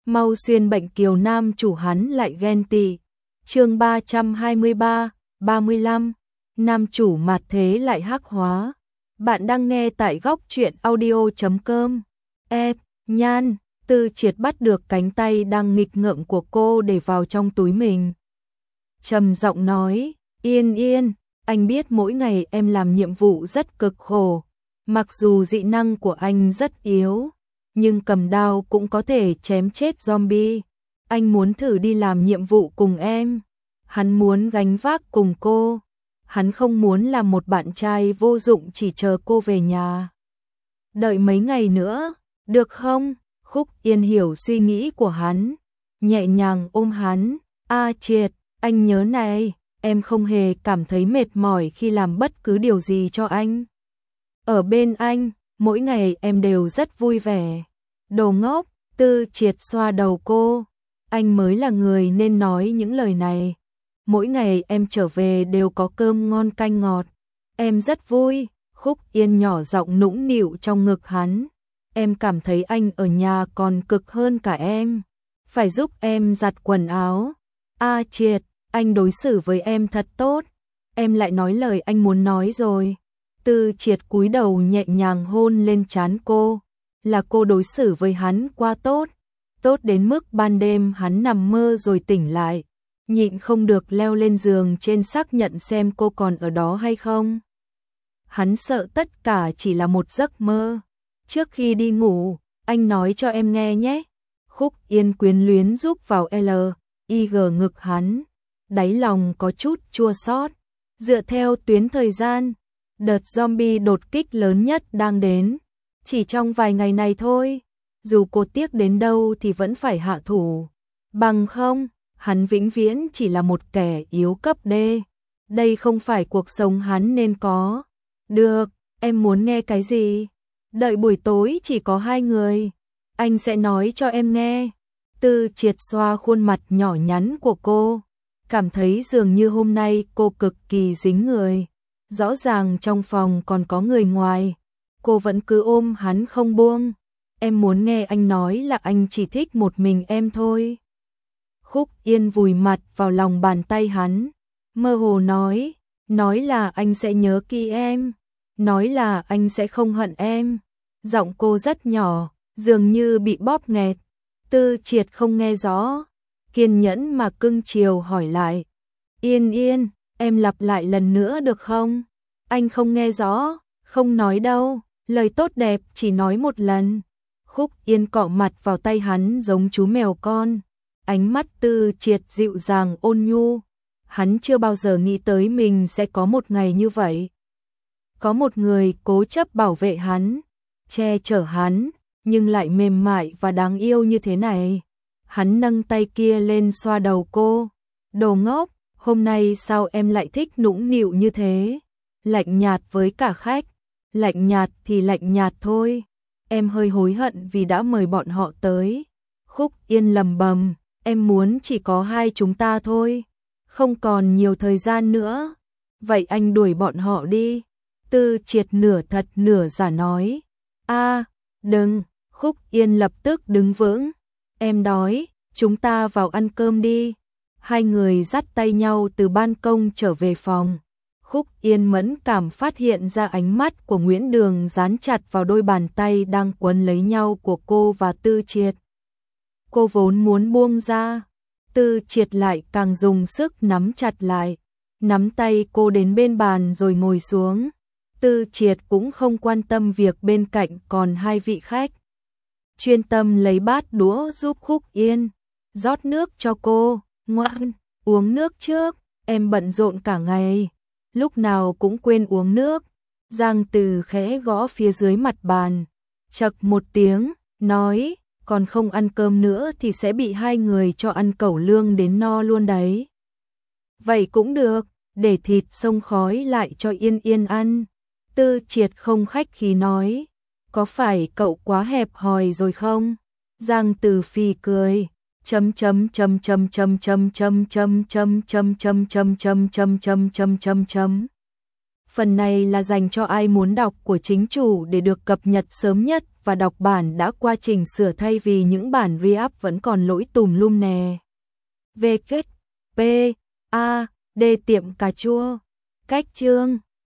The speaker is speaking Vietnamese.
mau xuyên bệnh kiều nam chủ hắn lại ghen tị. Chương 323, 35, nam chủ mặt thế lại hắc hóa. Bạn đang nghe tại góc truyện audio.com. Nhan, Tư Triệt bắt được cánh tay đang nghịch ngợm của cô để vào trong túi mình. Trầm giọng nói, Yên Yên, anh biết mỗi ngày em làm nhiệm vụ rất cực khổ. Mặc dù dị năng của anh rất yếu, nhưng cầm đao cũng có thể chém chết zombie. Anh muốn thử đi làm nhiệm vụ cùng em. Hắn muốn gánh vác cùng cô. Hắn không muốn làm một bạn trai vô dụng chỉ chờ cô về nhà. Đợi mấy ngày nữa, được không? Khúc Yên hiểu suy nghĩ của hắn, nhẹ nhàng ôm hắn. Triệt, anh nhớ này, em không hề cảm thấy mệt mỏi khi làm bất cứ điều gì cho anh. Ở bên anh, mỗi ngày em đều rất vui vẻ. Đồ ngốc, Tư Triệt xoa đầu cô. Anh mới là người nên nói những lời này. Mỗi ngày em trở về đều có cơm ngon canh ngọt. Em rất vui. Khúc Yên nhỏ giọng nũng nịu trong ngực hắn. Em cảm thấy anh ở nhà còn cực hơn cả em. Phải giúp em giặt quần áo. Triệt, anh đối xử với em thật tốt. Em lại nói lời anh muốn nói rồi. Tư Triệt cúi đầu nhẹ nhàng hôn lên trán cô. Là cô đối xử với hắn quá tốt. Tốt đến mức ban đêm hắn nằm mơ rồi tỉnh lại. Nhịn không được leo lên giường trên xác nhận xem cô còn ở đó hay không. Hắn sợ tất cả chỉ là một giấc mơ. Trước khi đi ngủ, anh nói cho em nghe nhé. Khúc Yên quyến luyến giúp vào ngực hắn. Đáy lòng có chút chua xót. Dựa theo tuyến thời gian, đợt zombie đột kích lớn nhất đang đến. Chỉ trong vài ngày này thôi. Dù cô tiếc đến đâu thì vẫn phải hạ thủ. Bằng không, hắn vĩnh viễn chỉ là một kẻ yếu cấp D. Đây không phải cuộc sống hắn nên có. Được, em muốn nghe cái gì? Đợi buổi tối chỉ có hai người. Anh sẽ nói cho em nghe. Tư Triệt xoa khuôn mặt nhỏ nhắn của cô. Cảm thấy dường như hôm nay cô cực kỳ dính người. Rõ ràng trong phòng còn có người ngoài. Cô vẫn cứ ôm hắn không buông. Em muốn nghe anh nói là anh chỉ thích một mình em thôi. Khúc Yên vùi mặt vào lòng bàn tay hắn. Mơ hồ nói là anh sẽ nhớ kỹ em. Nói là anh sẽ không hận em. Giọng cô rất nhỏ, dường như bị bóp nghẹt. Tư Triệt không nghe rõ. Kiên nhẫn mà cưng chiều hỏi lại. Yên Yên, em lặp lại lần nữa được không? Anh không nghe rõ, không nói đâu. Lời tốt đẹp chỉ nói một lần. Khúc Yên cọ mặt vào tay hắn giống chú mèo con. Ánh mắt Tư Triệt dịu dàng ôn nhu. Hắn chưa bao giờ nghĩ tới mình sẽ có một ngày như vậy. Có một người cố chấp bảo vệ hắn, che chở hắn, nhưng lại mềm mại và đáng yêu như thế này. Hắn nâng tay kia lên xoa đầu cô. Đồ ngốc, hôm nay sao em lại thích nũng nịu như thế? Lạnh nhạt với cả khách. Lạnh nhạt thì lạnh nhạt thôi. Em hơi hối hận vì đã mời bọn họ tới. Khúc Yên lầm bầm. Em muốn chỉ có hai chúng ta thôi. Không còn nhiều thời gian nữa. Vậy anh đuổi bọn họ đi. Tư Triệt nửa thật nửa giả nói. Đừng. Khúc Yên lập tức đứng vững. Em đói, chúng ta vào ăn cơm đi. Hai người dắt tay nhau từ ban công trở về phòng. Khúc Yên mẫn cảm phát hiện ra ánh mắt của Nguyễn Đường dán chặt vào đôi bàn tay đang quấn lấy nhau của cô và Tư Triệt. Cô vốn muốn buông ra. Tư Triệt lại càng dùng sức nắm chặt lại. Nắm tay cô đến bên bàn rồi ngồi xuống. Tư Triệt cũng không quan tâm việc bên cạnh còn hai vị khách. Chuyên tâm lấy bát đũa giúp Khúc Yên. Rót nước cho cô. Ngoan, uống nước trước. Em bận rộn cả ngày. Lúc nào cũng quên uống nước. Giang Từ khẽ gõ phía dưới mặt bàn. Chậc một tiếng, nói, còn không ăn cơm nữa thì sẽ bị hai người cho ăn cẩu lương đến no luôn đấy. Vậy cũng được, để thịt xông khói lại cho Yên Yên ăn. Tư Triệt không khách khí nói, có phải cậu quá hẹp hòi rồi không? Giang Từ phì cười. Chấm chấm chấm chấm chấm chấm chấm chấm chấm chấm chấm chấm chấm chấm chấm chấm chấm chấm. Phần này là dành cho ai muốn đọc của chính chủ để được cập nhật sớm nhất và đọc bản đã qua trình sửa thay vì những bản re-up vẫn còn lỗi tùm lum nè. V kết P A D tiệm cà chua. Cách chương